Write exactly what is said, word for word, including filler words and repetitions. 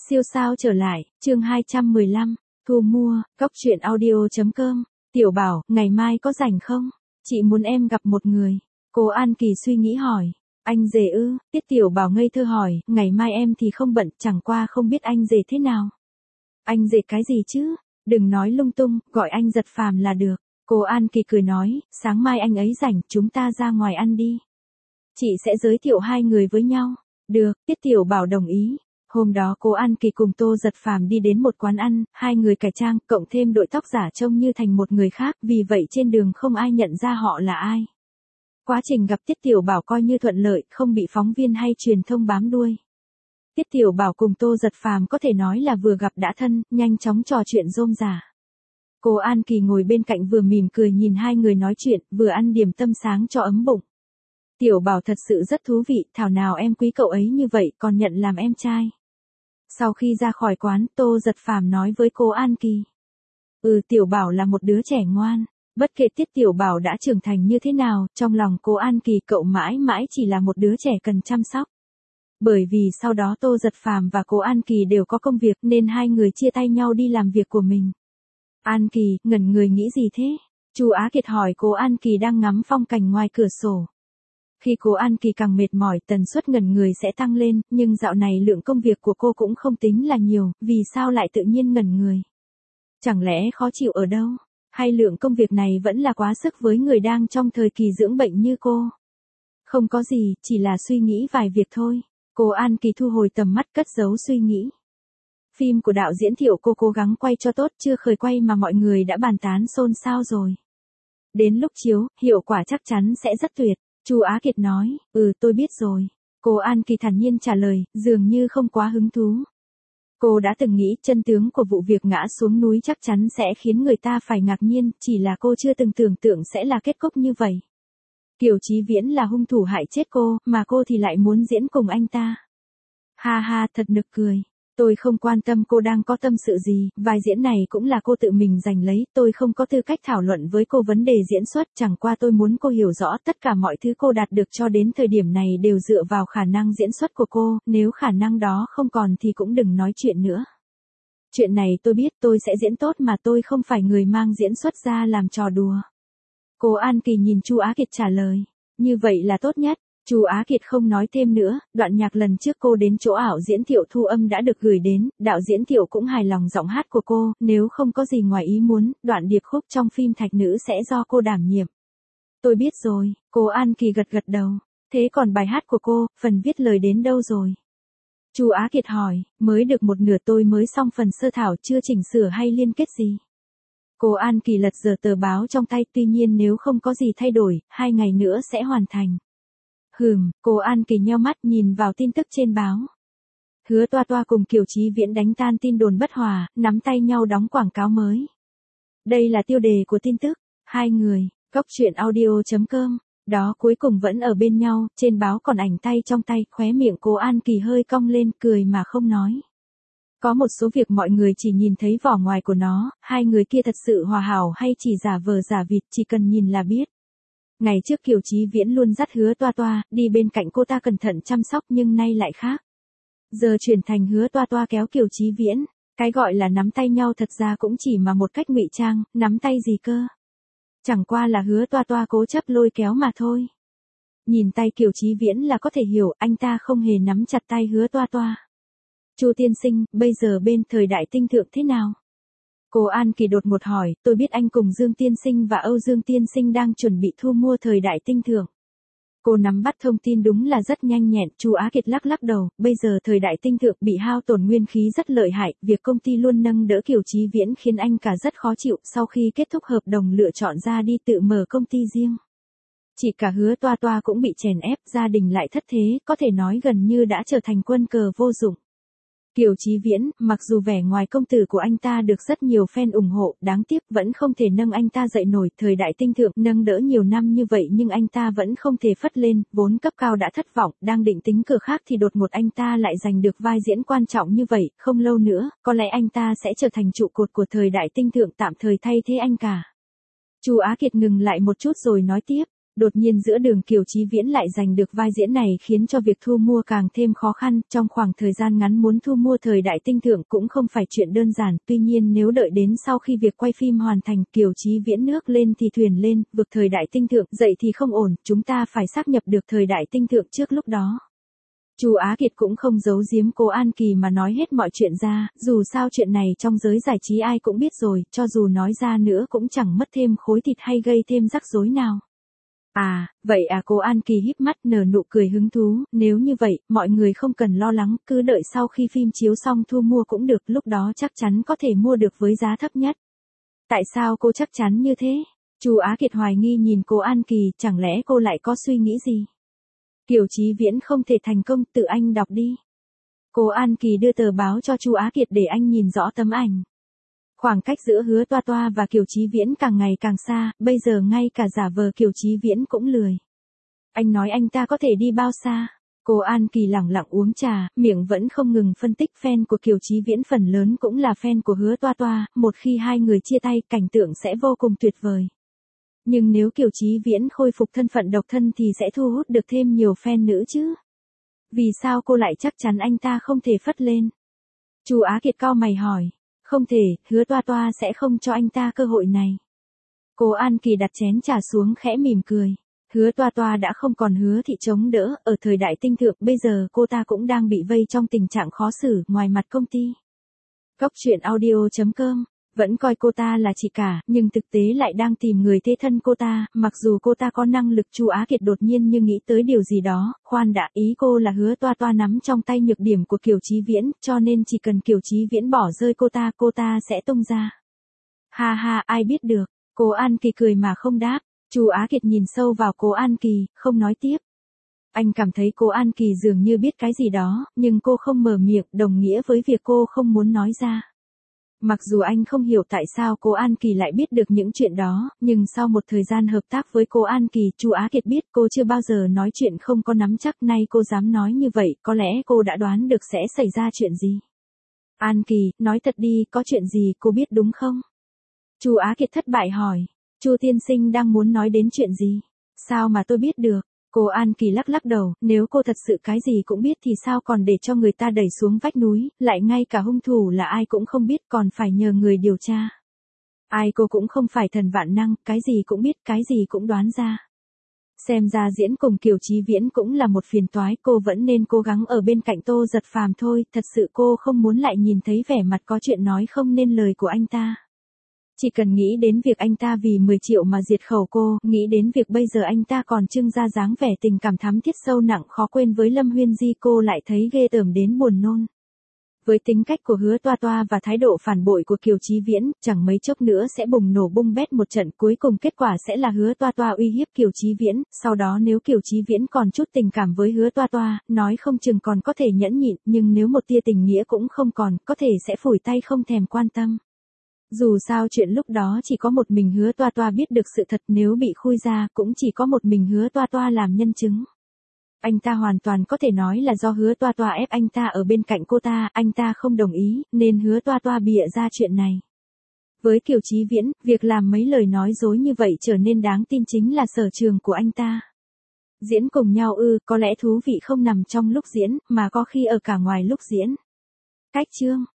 Siêu sao trở lại, chương hai trăm mười lăm, thu mua, góc truyện audio chấm com. Tiểu Bảo, ngày mai có rảnh không? Chị muốn em gặp một người. Cô An Kỳ suy nghĩ hỏi. Anh rể ư? Tiết Tiểu Bảo ngây thơ hỏi, ngày mai em thì không bận, chẳng qua không biết anh rể thế nào. Anh rể cái gì chứ? Đừng nói lung tung, gọi anh Giật Phàm là được. Cô An Kỳ cười nói, sáng mai anh ấy rảnh, chúng ta ra ngoài ăn đi. Chị sẽ giới thiệu hai người với nhau. Được, Tiết Tiểu Bảo đồng ý. Hôm đó cô An Kỳ cùng Tô Giật Phàm đi đến một quán ăn, hai người cải trang, cộng thêm đội tóc giả trông như thành một người khác, vì vậy trên đường không ai nhận ra họ là ai. Quá trình gặp Tiết Tiểu Bảo coi như thuận lợi, không bị phóng viên hay truyền thông bám đuôi. Tiết Tiểu Bảo cùng Tô Giật Phàm có thể nói là vừa gặp đã thân, nhanh chóng trò chuyện rôm rả. Cô An Kỳ ngồi bên cạnh vừa mỉm cười nhìn hai người nói chuyện, vừa ăn điểm tâm sáng cho ấm bụng. Tiểu Bảo thật sự rất thú vị, thảo nào em quý cậu ấy như vậy, còn nhận làm em trai. Sau khi ra khỏi quán, Tô Giật Phàm nói với cô An Kỳ. Ừ, Tiểu Bảo là một đứa trẻ ngoan. Bất kể Tiết Tiểu Bảo đã trưởng thành như thế nào, trong lòng cô An Kỳ cậu mãi mãi chỉ là một đứa trẻ cần chăm sóc. Bởi vì sau đó Tô Giật Phàm và cô An Kỳ đều có công việc nên hai người chia tay nhau đi làm việc của mình. An Kỳ, ngẩn người nghĩ gì thế? Chu Á Kiệt hỏi cô An Kỳ đang ngắm phong cảnh ngoài cửa sổ. Khi cô An Kỳ càng mệt mỏi, tần suất ngẩn người sẽ tăng lên, nhưng dạo này lượng công việc của cô cũng không tính là nhiều, vì sao lại tự nhiên ngẩn người? Chẳng lẽ khó chịu ở đâu? Hay lượng công việc này vẫn là quá sức với người đang trong thời kỳ dưỡng bệnh như cô? Không có gì, chỉ là suy nghĩ vài việc thôi. Cô An Kỳ thu hồi tầm mắt cất giấu suy nghĩ. Phim của đạo diễn Thiệu cô cố gắng quay cho tốt, chưa khởi quay mà mọi người đã bàn tán xôn xao rồi. Đến lúc chiếu, hiệu quả chắc chắn sẽ rất tuyệt. Chu Á Kiệt nói, ừ tôi biết rồi. Cô An Kỳ thản nhiên trả lời, dường như không quá hứng thú. Cô đã từng nghĩ chân tướng của vụ việc ngã xuống núi chắc chắn sẽ khiến người ta phải ngạc nhiên, chỉ là cô chưa từng tưởng tượng sẽ là kết cục như vậy. Kiều Chí Viễn là hung thủ hại chết cô, mà cô thì lại muốn diễn cùng anh ta. Ha ha, thật nực cười. Tôi không quan tâm cô đang có tâm sự gì, vai diễn này cũng là cô tự mình giành lấy, tôi không có tư cách thảo luận với cô vấn đề diễn xuất, chẳng qua tôi muốn cô hiểu rõ tất cả mọi thứ cô đạt được cho đến thời điểm này đều dựa vào khả năng diễn xuất của cô, nếu khả năng đó không còn thì cũng đừng nói chuyện nữa. Chuyện này tôi biết, tôi sẽ diễn tốt mà, tôi không phải người mang diễn xuất ra làm trò đùa. Cô An Kỳ nhìn Chu Á Kiệt trả lời, như vậy là tốt nhất. Chu Á Kiệt không nói thêm nữa, đoạn nhạc lần trước cô đến chỗ ảo diễn Thiệu thu âm đã được gửi đến, đạo diễn Thiệu cũng hài lòng giọng hát của cô, nếu không có gì ngoài ý muốn, đoạn điệp khúc trong phim Thạch Nữ sẽ do cô đảm nhiệm. Tôi biết rồi, cô An Kỳ gật gật đầu, thế còn bài hát của cô, phần viết lời đến đâu rồi? Chu Á Kiệt hỏi, mới được một nửa, tôi mới xong phần sơ thảo, chưa chỉnh sửa hay liên kết gì. Cô An Kỳ lật dở tờ báo trong tay, tuy nhiên nếu không có gì thay đổi, hai ngày nữa sẽ hoàn thành. Hừm, cô An Kỳ nheo mắt nhìn vào tin tức trên báo. Hứa Toa Toa cùng Kiều Chí Viễn đánh tan tin đồn bất hòa, nắm tay nhau đóng quảng cáo mới. Đây là tiêu đề của tin tức. Hai người, góc truyện audio chấm com, đó cuối cùng vẫn ở bên nhau, trên báo còn ảnh tay trong tay, khóe miệng cô An Kỳ hơi cong lên, cười mà không nói. Có một số việc mọi người chỉ nhìn thấy vỏ ngoài của nó, hai người kia thật sự hòa hảo hay chỉ giả vờ giả vịt, chỉ cần nhìn là biết. Ngày trước Kiều Chí Viễn luôn dắt Hứa Toa Toa, đi bên cạnh cô ta cẩn thận chăm sóc, nhưng nay lại khác. Giờ chuyển thành Hứa Toa Toa kéo Kiều Chí Viễn, cái gọi là nắm tay nhau thật ra cũng chỉ mà một cách ngụy trang, nắm tay gì cơ. Chẳng qua là Hứa Toa Toa cố chấp lôi kéo mà thôi. Nhìn tay Kiều Chí Viễn là có thể hiểu, anh ta không hề nắm chặt tay Hứa Toa Toa. Chu tiên sinh, bây giờ bên Thời Đại Tinh Thượng thế nào? Cô An Kỳ đột ngột hỏi, tôi biết anh cùng Dương Tiên Sinh và Âu Dương Tiên Sinh đang chuẩn bị thu mua Thời Đại Tinh Thượng. Cô nắm bắt thông tin đúng là rất nhanh nhẹn, Chu Á Kiệt lắc lắc đầu, bây giờ Thời Đại Tinh Thượng bị hao tổn nguyên khí rất lợi hại, việc công ty luôn nâng đỡ Kiều Chí Viễn khiến anh cả rất khó chịu, sau khi kết thúc hợp đồng lựa chọn ra đi tự mở công ty riêng. Chỉ cả Hứa Toa Toa cũng bị chèn ép, gia đình lại thất thế, có thể nói gần như đã trở thành quân cờ vô dụng. Kiều Chí Viễn, mặc dù vẻ ngoài công tử của anh ta được rất nhiều fan ủng hộ, đáng tiếc vẫn không thể nâng anh ta dậy nổi. Thời Đại Tinh Thượng nâng đỡ nhiều năm như vậy nhưng anh ta vẫn không thể phất lên, vốn cấp cao đã thất vọng, đang định tính cửa khác thì đột ngột anh ta lại giành được vai diễn quan trọng như vậy, không lâu nữa, có lẽ anh ta sẽ trở thành trụ cột của Thời Đại Tinh Thượng, tạm thời thay thế anh cả. Chu Á Kiệt ngừng lại một chút rồi nói tiếp, Đột nhiên giữa đường Kiều Chí Viễn lại giành được vai diễn này khiến cho việc thu mua càng thêm khó khăn, trong khoảng thời gian ngắn muốn thu mua thời đại tinh thượng cũng không phải chuyện đơn giản, tuy nhiên nếu đợi đến sau khi việc quay phim hoàn thành, Kiều Chí Viễn nước lên thì thuyền lên, vực thời đại tinh thượng, dậy thì không ổn, chúng ta phải xác nhập được thời đại tinh thượng trước lúc đó. Chu Á Kiệt cũng không giấu giếm cô An Kỳ mà nói hết mọi chuyện ra, dù sao chuyện này trong giới giải trí ai cũng biết rồi, cho dù nói ra nữa cũng chẳng mất thêm khối thịt hay gây thêm rắc rối nào. À, vậy à, cô An Kỳ híp mắt nở nụ cười hứng thú, nếu như vậy, mọi người không cần lo lắng, cứ đợi sau khi phim chiếu xong thu mua cũng được, lúc đó chắc chắn có thể mua được với giá thấp nhất. Tại sao cô chắc chắn như thế? Chu Á Kiệt hoài nghi nhìn cô An Kỳ, chẳng lẽ cô lại có suy nghĩ gì? Kiều Chí Viễn không thể thành công, tự anh đọc đi. Cô An Kỳ đưa tờ báo cho Chu Á Kiệt để anh nhìn rõ tấm ảnh. Khoảng cách giữa Hứa Toa Toa và Kiều Chí Viễn càng ngày càng xa, bây giờ ngay cả giả vờ Kiều Chí Viễn cũng lười. Anh nói anh ta có thể đi bao xa? Cô An Kỳ lẳng lặng uống trà, miệng vẫn không ngừng phân tích, fan của Kiều Chí Viễn phần lớn cũng là fan của Hứa Toa Toa, một khi hai người chia tay, cảnh tượng sẽ vô cùng tuyệt vời. Nhưng nếu Kiều Chí Viễn khôi phục thân phận độc thân thì sẽ thu hút được thêm nhiều fan nữ chứ. Vì sao cô lại chắc chắn anh ta không thể phất lên? Chu Á Kiệt cau mày hỏi. Không thể, Hứa Toa Toa sẽ không cho anh ta cơ hội này. Cô An Kỳ đặt chén trà xuống khẽ mỉm cười. Hứa Toa Toa đã không còn Hứa Thị chống đỡ, ở thời đại tinh thượng bây giờ cô ta cũng đang bị vây trong tình trạng khó xử ngoài mặt công ty. Góc truyện audio chấm com vẫn coi cô ta là chị cả, nhưng thực tế lại đang tìm người thế thân cô ta, mặc dù cô ta có năng lực. Chu Á Kiệt đột nhiên như nghĩ tới điều gì đó, khoan đã, ý cô là Hứa Toa Toa nắm trong tay nhược điểm của Kiều Chí Viễn, cho nên chỉ cần Kiều Chí Viễn bỏ rơi cô ta, cô ta sẽ tung ra. Ha ha, ai biết được, cô An Kỳ cười mà không đáp. Chu Á Kiệt nhìn sâu vào cô An Kỳ, không nói tiếp. Anh cảm thấy cô An Kỳ dường như biết cái gì đó, nhưng cô không mở miệng, đồng nghĩa với việc cô không muốn nói ra. Mặc dù anh không hiểu tại sao cô An Kỳ lại biết được những chuyện đó, nhưng sau một thời gian hợp tác với cô An Kỳ, Chu Á Kiệt biết cô chưa bao giờ nói chuyện không có nắm chắc, nay cô dám nói như vậy, có lẽ cô đã đoán được sẽ xảy ra chuyện gì. An Kỳ, nói thật đi, có chuyện gì cô biết đúng không? Chu Á Kiệt thất bại hỏi. Chu tiên sinh đang muốn nói đến chuyện gì? Sao mà tôi biết được? Cô An Kỳ lắc lắc đầu, nếu cô thật sự cái gì cũng biết thì sao còn để cho người ta đẩy xuống vách núi, lại ngay cả hung thủ là ai cũng không biết, còn phải nhờ người điều tra. Ai, cô cũng không phải thần vạn năng, cái gì cũng biết, cái gì cũng đoán ra. Xem ra diễn cùng Kiều Chí Viễn cũng là một phiền toái, cô vẫn nên cố gắng ở bên cạnh Tô Giật Phàm thôi, thật sự cô không muốn lại nhìn thấy vẻ mặt có chuyện nói không nên lời của anh ta. Chỉ cần nghĩ đến việc anh ta vì mười triệu mà diệt khẩu cô, nghĩ đến việc bây giờ anh ta còn trưng ra dáng vẻ tình cảm thắm thiết sâu nặng khó quên với Lâm Huyên Di, cô lại thấy ghê tởm đến buồn nôn. Với tính cách của Hứa Toa Toa và thái độ phản bội của Kiều Chí Viễn, chẳng mấy chốc nữa sẽ bùng nổ bung bét một trận, cuối cùng kết quả sẽ là Hứa Toa Toa uy hiếp Kiều Chí Viễn, sau đó nếu Kiều Chí Viễn còn chút tình cảm với Hứa Toa Toa, nói không chừng còn có thể nhẫn nhịn, nhưng nếu một tia tình nghĩa cũng không còn, có thể sẽ phủi tay không thèm quan tâm. Dù sao chuyện lúc đó chỉ có một mình Hứa Toa Toa biết được sự thật, nếu bị khui ra cũng chỉ có một mình Hứa Toa Toa làm nhân chứng. Anh ta hoàn toàn có thể nói là do Hứa Toa Toa ép anh ta ở bên cạnh cô ta, anh ta không đồng ý, nên Hứa Toa Toa bịa ra chuyện này. Với Kiều Chí Viễn, việc làm mấy lời nói dối như vậy trở nên đáng tin chính là sở trường của anh ta. Diễn cùng nhau ư, có lẽ thú vị không nằm trong lúc diễn, mà có khi ở cả ngoài lúc diễn. Cách chương